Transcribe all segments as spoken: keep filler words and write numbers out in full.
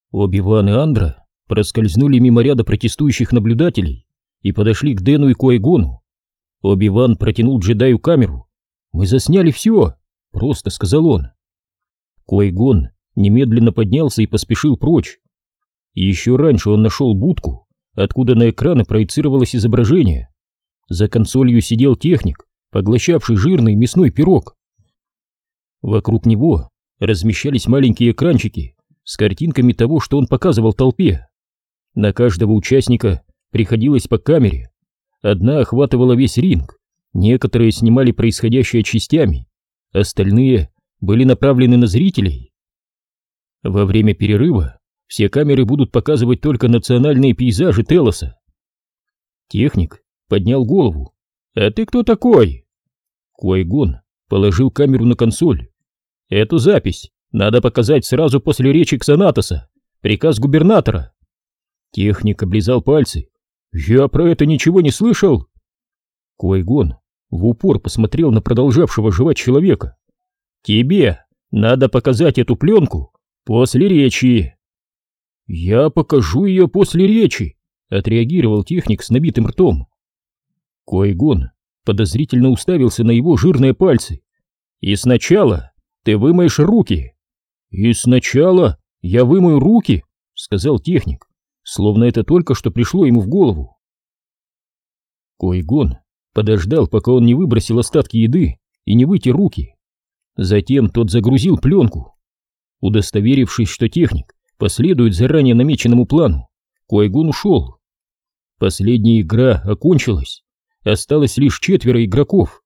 Оби-Ван и Андра проскользнули мимо ряда протестующих наблюдателей и подошли к Дэну и Куай-Гону. Оби-Ван протянул джедаю камеру. «Мы засняли все», — просто сказал он. Куай-Гон немедленно поднялся и поспешил прочь. Еще раньше он нашел будку, откуда на экраны проецировалось изображение. За консолью сидел техник, поглощавший жирный мясной пирог. Вокруг него размещались маленькие экранчики с картинками того, что он показывал толпе. На каждого участника приходилось по камере. Одна охватывала весь ринг, некоторые снимали происходящее частями, остальные были направлены на зрителей. Во время перерыва все камеры будут показывать только национальные пейзажи Телоса. Техник поднял голову. «А ты кто такой?» Куай-Гон положил камеру на консоль. «Эту запись надо показать сразу после речи Ксанатоса. Приказ губернатора». Техник облизал пальцы. «Я про это ничего не слышал». Куай-Гон в упор посмотрел на продолжавшего жевать человека. «Тебе надо показать эту пленку после речи». «Я покажу ее после речи», — отреагировал техник с набитым ртом. Куай-Гон подозрительно уставился на его жирные пальцы. «И сначала ты вымоешь руки». «И сначала я вымою руки», — сказал техник, словно это только что пришло ему в голову. Куай-Гон подождал, пока он не выбросил остатки еды и не вытер руки. Затем тот загрузил пленку. Удостоверившись, что техник последует заранее намеченному плану, Куай-Гон ушел. Последняя игра окончилась. Осталось лишь четверо игроков.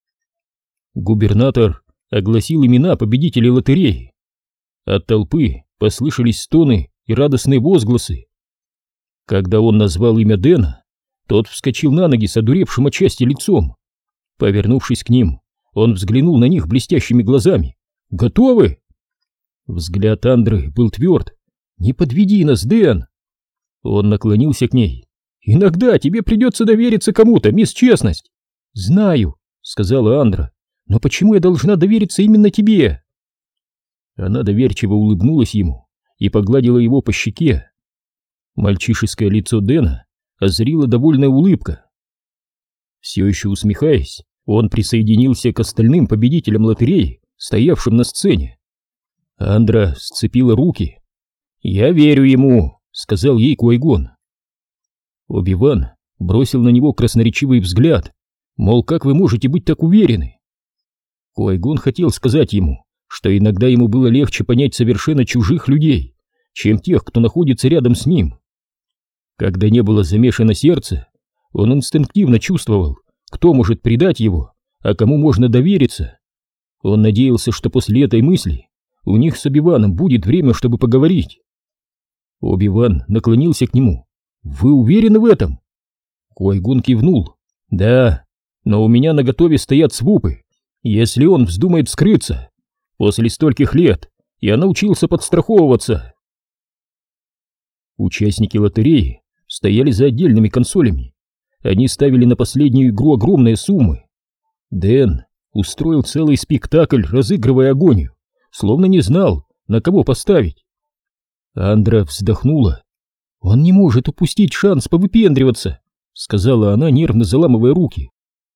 Губернатор огласил имена победителей лотереи. От толпы послышались стоны и радостные возгласы. Когда он назвал имя Дэна, тот вскочил на ноги с одуревшим от счастья лицом. Повернувшись к ним, он взглянул на них блестящими глазами. «Готовы?» Взгляд Андры был тверд. «Не подведи нас, Дэн!» Он наклонился к ней. «Иногда тебе придется довериться кому-то, мисс Честность». «Знаю», — сказала Андра, — «но почему я должна довериться именно тебе?» Она доверчиво улыбнулась ему и погладила его по щеке. Мальчишеское лицо Дэна озарила довольная улыбка. Все еще усмехаясь, он присоединился к остальным победителям лотереи, стоявшим на сцене. Андра сцепила руки. «Я верю ему», — сказал ей Куай-Гон. Оби-Ван бросил на него красноречивый взгляд, мол, как вы можете быть так уверены? Куай-Гон хотел сказать ему, что иногда ему было легче понять совершенно чужих людей, чем тех, кто находится рядом с ним. Когда не было замешано сердце, он инстинктивно чувствовал, кто может предать его, а кому можно довериться. Он надеялся, что после этой мысли у них с Оби-Ваном будет время, чтобы поговорить. Оби-Ван наклонился к нему. «Вы уверены в этом?» Куай-Гон кивнул. «Да, но у меня наготове стоят свупы, если он вздумает скрыться. После стольких лет я научился подстраховываться». Участники лотереи стояли за отдельными консолями. Они ставили на последнюю игру огромные суммы. Дэн устроил целый спектакль, разыгрывая агонию, словно не знал, на кого поставить. Андра вздохнула. «Он не может упустить шанс повыпендриваться», — сказала она, нервно заламывая руки.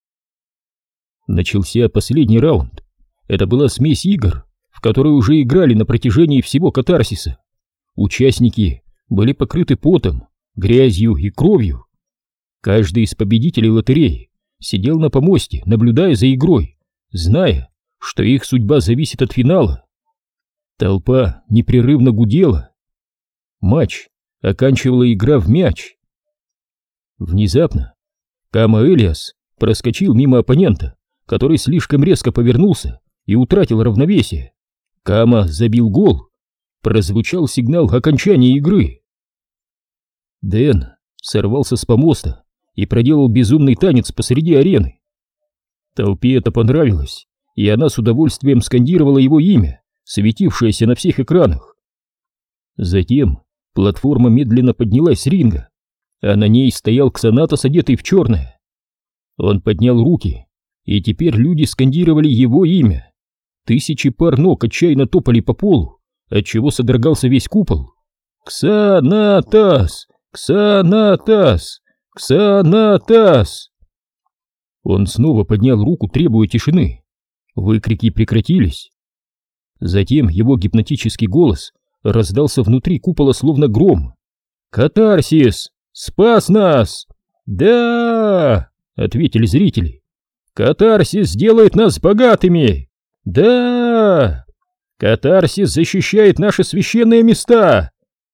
Начался последний раунд. Это была смесь игр, в которые уже играли на протяжении всего катарсиса. Участники были покрыты потом, грязью и кровью. Каждый из победителей лотереи сидел на помосте, наблюдая за игрой, зная, что их судьба зависит от финала. Толпа непрерывно гудела. Матч оканчивала игра в мяч. Внезапно Кама Элиас проскочил мимо оппонента, который слишком резко повернулся и утратил равновесие. Кама забил гол. Прозвучал сигнал окончания игры. Дэн сорвался с помоста и проделал безумный танец посреди арены. Толпе это понравилось, и она с удовольствием скандировала его имя, светившееся на всех экранах. Затем платформа медленно поднялась с ринга, а на ней стоял Ксанатос, одетый в черное. Он поднял руки, и теперь люди скандировали его имя. Тысячи пар ног отчаянно топали по полу, отчего содрогался весь купол. «Ксанатас! Ксанатас! Ксанатас!» Он снова поднял руку, требуя тишины. Выкрики прекратились. Затем его гипнотический голос раздался внутри купола словно гром. «Катарсис! Спас нас!» «Да!» — ответили зрители. «Катарсис сделает нас богатыми!» «Да!» «Катарсис защищает наши священные места!»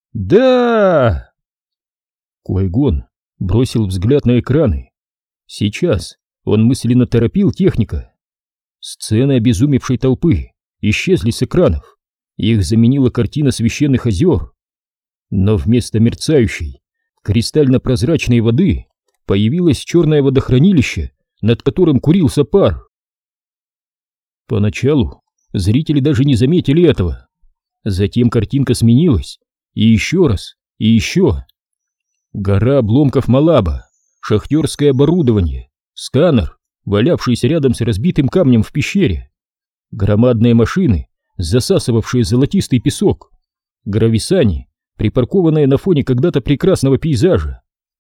«Да!» Qui-Gon бросил взгляд на экраны. Сейчас он мысленно торопил техника. Сцены обезумевшей толпы исчезли с экранов. Их заменила картина священных озер. Но вместо мерцающей, кристально-прозрачной воды появилось черное водохранилище, над которым курился пар. Поначалу зрители даже не заметили этого. Затем картинка сменилась, и еще раз, и еще. Гора обломков Малаба, шахтерское оборудование, сканер, валявшийся рядом с разбитым камнем в пещере, громадные машины, засасывавшие золотистый песок, грависани, припаркованные на фоне когда-то прекрасного пейзажа.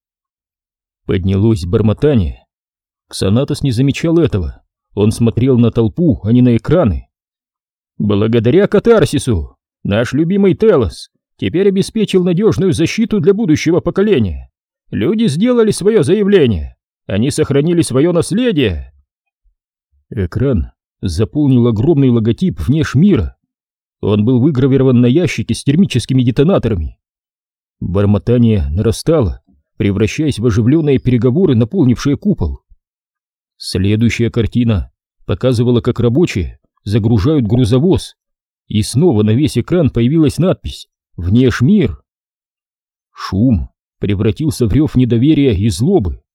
Поднялось бормотание. Ксанатос не замечал этого. Он смотрел на толпу, а не на экраны. «Благодаря катарсису наш любимый Телос теперь обеспечил надежную защиту для будущего поколения. Люди сделали свое заявление. Они сохранили свое наследие». Экран заполнил огромный логотип внешмира. Он был выгравирован на ящике с термическими детонаторами. Бормотание нарастало, превращаясь в оживленные переговоры, наполнившие купол. Следующая картина показывала, как рабочие загружают грузовоз, и снова на весь экран появилась надпись «Внешмир». Шум превратился в рев недоверия и злобы.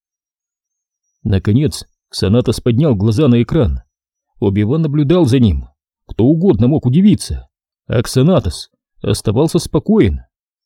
Наконец Ксанатос поднял глаза на экран. Оби-Ван наблюдал за ним. Кто угодно мог удивиться, а Ксанатос оставался спокоен.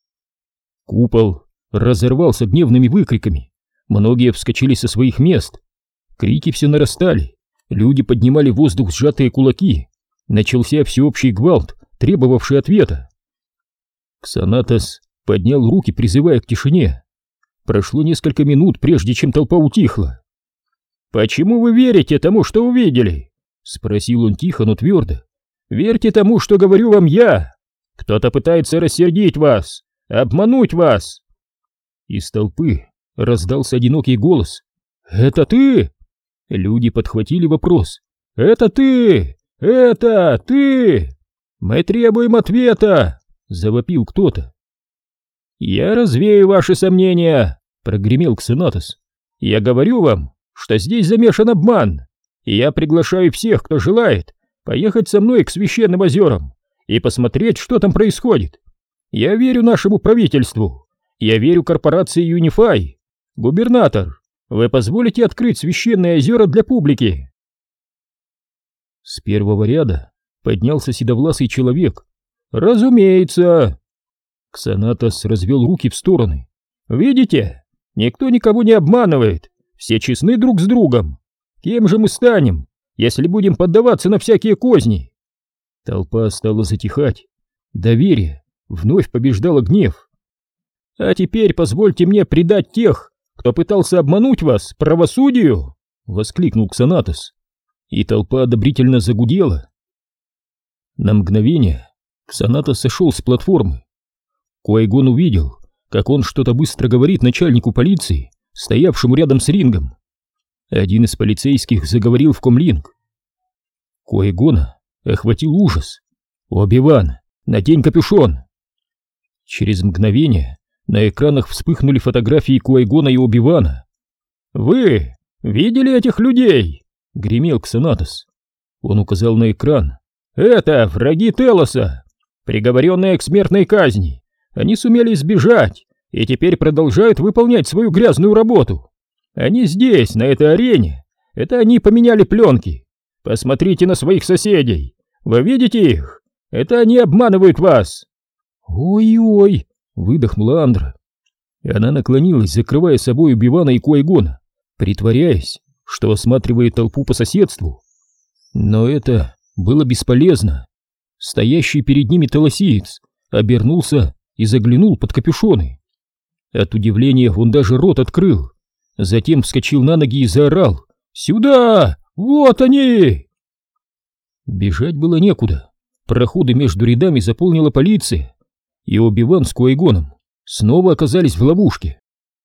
Купол разорвался гневными выкриками. Многие вскочили со своих мест. Крики все нарастали. Люди поднимали в воздух сжатые кулаки. Начался всеобщий гвалт, требовавший ответа. Ксанатос поднял руки, призывая к тишине. Прошло несколько минут, прежде чем толпа утихла. «Почему вы верите тому, что увидели?» — спросил он тихо, но твердо. «Верьте тому, что говорю вам я. Кто-то пытается рассердить вас, обмануть вас». Из толпы раздался одинокий голос. «Это ты?» Люди подхватили вопрос. «Это ты! Это ты! Мы требуем ответа!» — завопил кто-то. «Я развею ваши сомнения!» — прогремел Ксанатос. «Я говорю вам, что здесь замешан обман, и я приглашаю всех, кто желает, поехать со мной к священным озерам и посмотреть, что там происходит. Я верю нашему правительству, я верю корпорации Юнифай. Губернатор, вы позволите открыть священные озера для публики?» С первого ряда поднялся седовласый человек. «Разумеется!» Ксанатос развел руки в стороны. «Видите? Никто никого не обманывает. Все честны друг с другом. Кем же мы станем, если будем поддаваться на всякие козни?» Толпа стала затихать. Доверие вновь побеждало гнев. «А теперь позвольте мне предать тех, кто пытался обмануть вас, правосудию!» — воскликнул Ксанатос. И толпа одобрительно загудела. На мгновение Ксанатос сошел с платформы. Qui-Gon увидел, как он что-то быстро говорит начальнику полиции, стоявшему рядом с рингом. Один из полицейских заговорил в комлинг. Qui-Гона охватил ужас. «Оби-Ван, надень капюшон!» Через мгновение на экранах вспыхнули фотографии Qui-Гона и Оби-Вана. «Вы видели этих людей?» — гремел Ксанатос. Он указал на экран. «Это враги Телоса, приговоренные к смертной казни. Они сумели сбежать и теперь продолжают выполнять свою грязную работу. Они здесь, на этой арене. Это они поменяли пленки. Посмотрите на своих соседей. Вы видите их? Это они обманывают вас!» «Ой-ой!» — выдохнула Андра. Она наклонилась, закрывая собой Оби-Вана и Qui-Гона, притворяясь, что осматривает толпу по соседству. Но это было бесполезно. Стоящий перед ними телосиец обернулся и заглянул под капюшоны. От удивления он даже рот открыл, затем вскочил на ноги и заорал: «Сюда! Вот они!» Бежать было некуда, проходы между рядами заполнила полиция, и Оби-Ван с Qui-Гоном снова оказались в ловушке.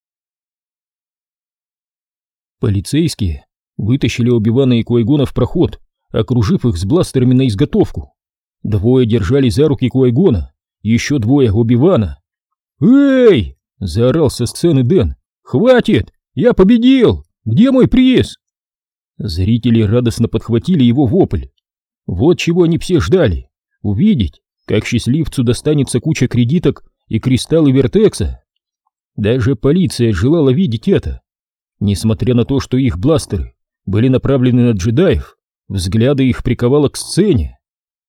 Полицейские вытащили Оби-Вана и Qui-Гона в проход, окружив их с бластерами на изготовку. Двое держали за руки Qui-Гона, еще двое Оби-Вана. «Эй!» — заорал со сцены Дэн. «Хватит! Я победил! Где мой приз?» Зрители радостно подхватили его вопль. Вот чего они все ждали — увидеть, как счастливцу достанется куча кредиток и кристаллы Вертекса. Даже полиция желала видеть это. Несмотря на то, что их бластеры были направлены на джедаев, взгляды их приковало к сцене.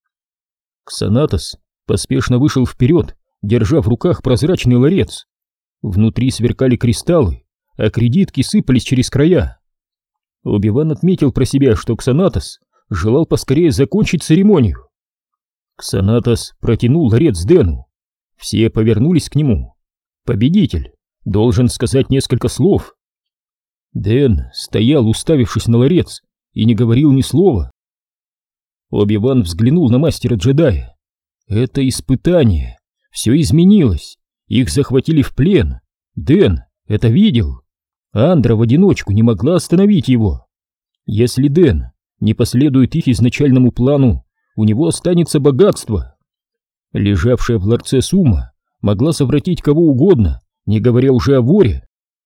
Ксанатос поспешно вышел вперед, держа в руках прозрачный ларец. Внутри сверкали кристаллы, а кредитки сыпались через края. Оби-Ван отметил про себя, что Ксанатос желал поскорее закончить церемонию. Ксанатос протянул ларец Дэну. Все повернулись к нему. Победитель должен сказать несколько слов. Дэн стоял, уставившись на ларец, и не говорил ни слова. Оби-Ван взглянул на мастера-джедая. Это испытание. Все изменилось. Их захватили в плен. Дэн это видел. Андра в одиночку не могла остановить его. Если Дэн не последует их изначальному плану, у него останется богатство. Лежавшая в ларце сумма могла совратить кого угодно, не говоря уже о воре.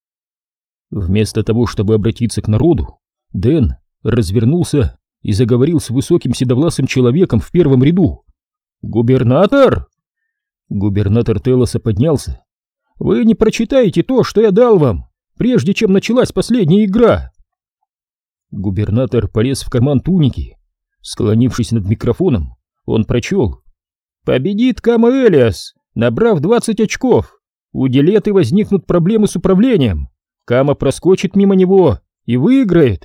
Вместо того, чтобы обратиться к народу, Дэн развернулся и заговорил с высоким седовласым человеком в первом ряду. «Губернатор!» Губернатор Телоса поднялся. «Вы не прочитаете то, что я дал вам, прежде чем началась последняя игра!» Губернатор полез в карман туники. Склонившись над микрофоном, он прочел: «Победит Кама Элиас, набрав двадцать очков. У Дилеты возникнут проблемы с управлением. Кама проскочит мимо него и выиграет».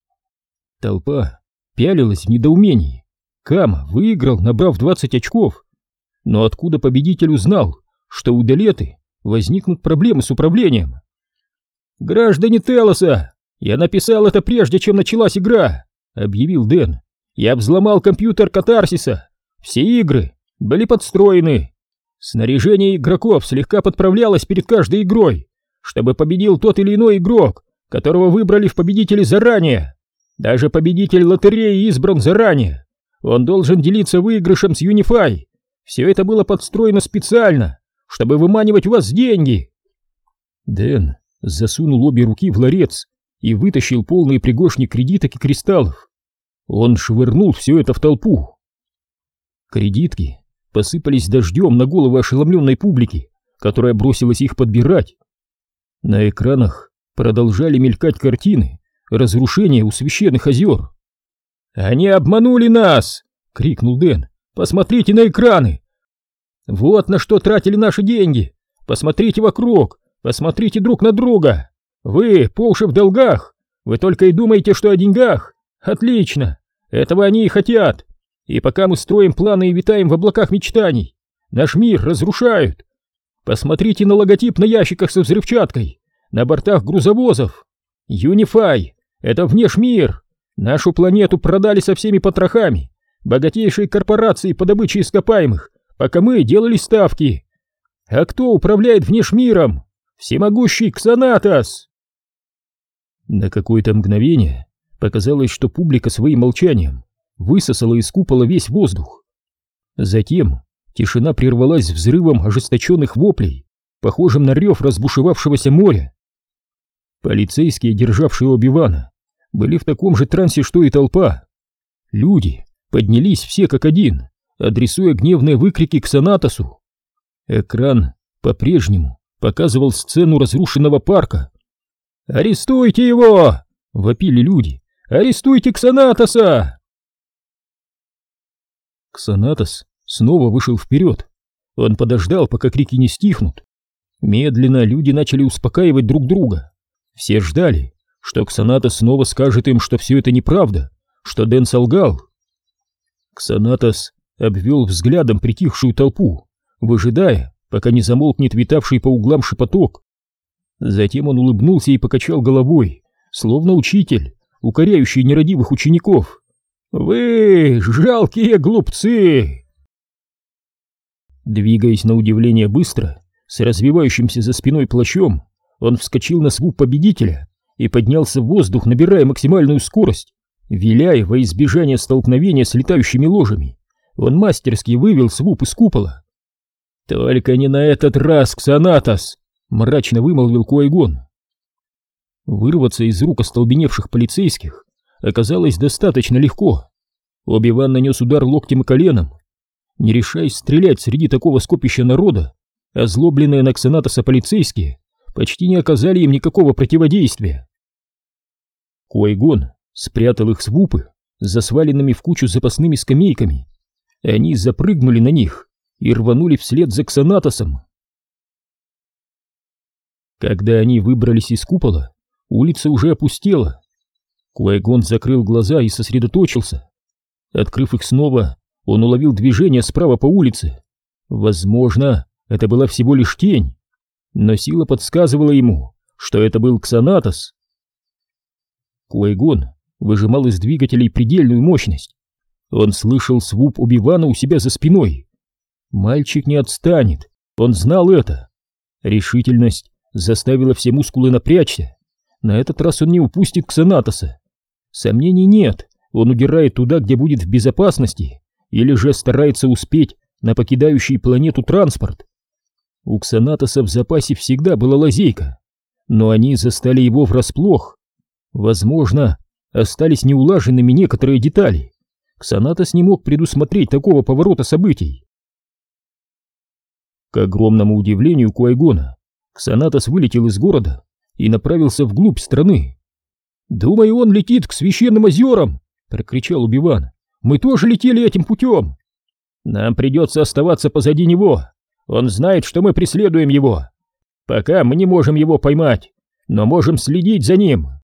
Толпа пялилась в недоумении. Кама выиграл, набрав двадцать очков. Но откуда победитель узнал, что у Дилеты возникнут проблемы с управлением? «Граждане Телоса, я написал это прежде, чем началась игра», — объявил Дэн. «Я взломал компьютер Катарсиса. Все игры были подстроены. Снаряжение игроков слегка подправлялось перед каждой игрой, чтобы победил тот или иной игрок, которого выбрали в победители заранее. Даже победитель лотереи избран заранее. Он должен делиться выигрышем с Unify. Все это было подстроено специально, чтобы выманивать у вас деньги». Дэн засунул обе руки в ларец и вытащил полный пригоршни кредиток и кристаллов. Он швырнул все это в толпу. Кредитки посыпались дождем на головы ошеломленной публики, которая бросилась их подбирать. На экранах продолжали мелькать картины разрушения у священных озер. «Они обманули нас!» — крикнул Дэн. «Посмотрите на экраны! Вот на что тратили наши деньги! Посмотрите вокруг! Посмотрите друг на друга! Вы по уши в долгах! Вы только и думаете, что о деньгах! Отлично! Этого они и хотят! И пока мы строим планы и витаем в облаках мечтаний, наш мир разрушают! Посмотрите на логотип на ящиках со взрывчаткой, на бортах грузовозов! Unify — это внешмир! Нашу планету продали со всеми потрохами богатейшие корпорации по добыче ископаемых, пока мы делали ставки. А кто управляет внешмиром? Всемогущий Ксанатос!» На какое-то мгновение показалось, что публика своим молчанием высосала из купола весь воздух. Затем тишина прервалась взрывом ожесточенных воплей, похожим на рев разбушевавшегося моря. Полицейские, державшие Оби-Вана, были в таком же трансе, что и толпа. Люди поднялись все как один, адресуя гневные выкрики Ксанатосу. Экран по-прежнему показывал сцену разрушенного парка. «Арестуйте его!» — вопили люди. «Арестуйте Ксанатоса!» Ксанатос снова вышел вперед. Он подождал, пока крики не стихнут. Медленно люди начали успокаивать друг друга. Все ждали, что Ксанатос снова скажет им, что все это неправда, что Дэн солгал. Ксанатос обвел взглядом притихшую толпу, выжидая, пока не замолкнет витавший по углам шепоток. Затем он улыбнулся и покачал головой, словно учитель, укоряющий нерадивых учеников. «Вы жалкие глупцы!» Двигаясь на удивление быстро, с развивающимся за спиной плащом, он вскочил на свуп победителя и поднялся в воздух, набирая максимальную скорость. Виляя во избежание столкновения с летающими ложами, он мастерски вывел свуп из купола. «Только не на этот раз, Ксанатос!» — мрачно вымолвил Ки-Гон. Вырваться из рук остолбеневших полицейских оказалось достаточно легко. Оби-Ван нанес удар локтем и коленом. Не решаясь стрелять среди такого скопища народа, озлобленные на Ксанатоса полицейские почти не оказали им никакого противодействия. Ки-Гон спрятал их свупы за сваленными в кучу запасными скамейками. Они запрыгнули на них и рванули вслед за Ксанатосом. Когда они выбрались из купола, улица уже опустела. Ки-Гон закрыл глаза и сосредоточился. Открыв их снова, он уловил движение справа по улице. Возможно, это была всего лишь тень, но сила подсказывала ему, что это был Ксанатос. Ки-Гон выжимал из двигателей предельную мощность. Он слышал свуп Оби-Вана у себя за спиной. Мальчик не отстанет, он знал это. Решительность заставила все мускулы напрячься. На этот раз он не упустит Ксанатоса. Сомнений нет, он удирает туда, где будет в безопасности, или же старается успеть на покидающий планету транспорт. У Ксанатоса в запасе всегда была лазейка, но они застали его врасплох. Возможно, остались неулаженными некоторые детали. Ксанатос не мог предусмотреть такого поворота событий. К огромному удивлению Ки-Гона, Ксанатос вылетел из города и направился вглубь страны. «Думаю, он летит к священным озерам!» — прокричал Оби-Ван. «Мы тоже летели этим путем! Нам придется оставаться позади него. Он знает, что мы преследуем его. Пока мы не можем его поймать, но можем следить за ним».